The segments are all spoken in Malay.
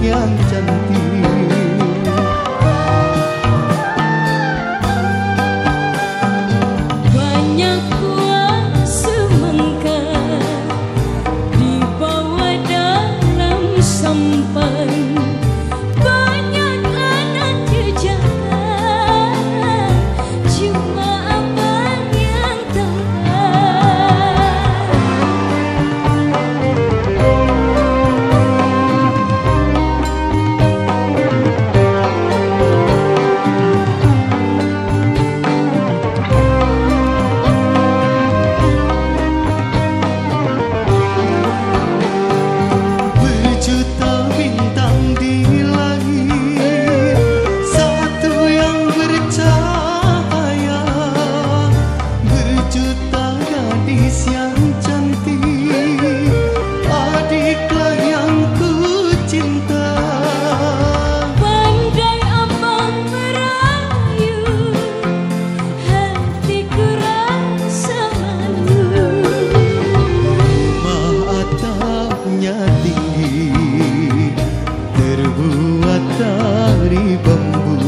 yang cantik. Banyak buah semangka dibawa dalam sampan. Banyak anak terjaga, cuma abang yang tahu. Berjuta bintang di langit, satu yang bercahaya. Berjuta gadis yang cantik, adiklah yang ku cinta. Pandai abang merayu, hatiku rasa malu. Rumah atapnya tinggi, terbuat dari bambu.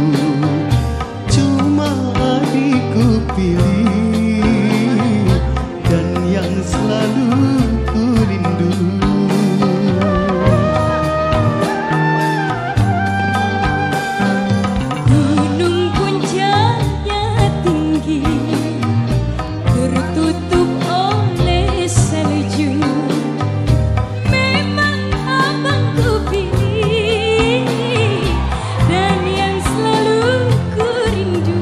Cuma adikku pilih, dan yang selalu ku rindu. Gunung puncaknya tinggi, tertutup oleh salju. Memang abang ku pilih, dan yang selalu ku rindu.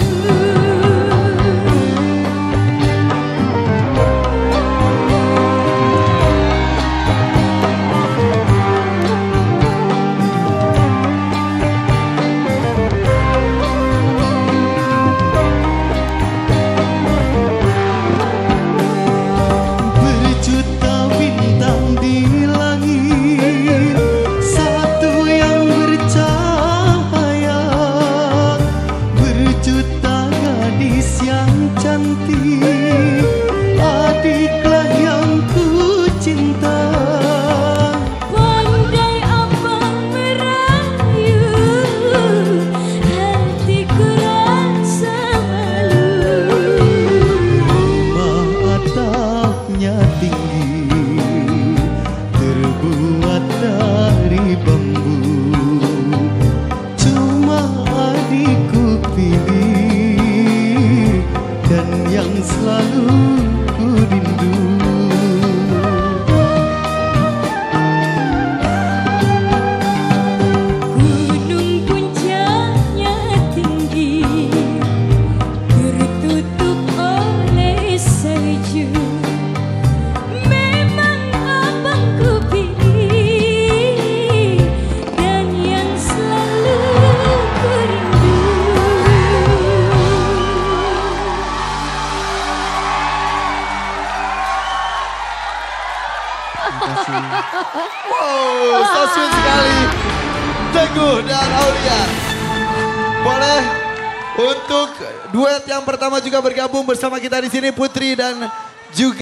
Berjuta bintang di langit, satu yang bercahaya. Berjuta gadis yang cantik, adiklah yang ku cinta. Pandai abang merayu, hatiku rasa malu. Rumah atapnya tinggi, terbuat dari bambu. Cuma adikku pilih, dan yang selalu ku rindu. Gunung puncaknya tinggi, tertutup oleh salju. Memang abang ku pilih, dan yang selalu ku rindu. Wow, so sweet sekali. Teguh dan Aulia. Boleh untuk duet yang pertama juga bergabung bersama kita di sini, Putri dan juga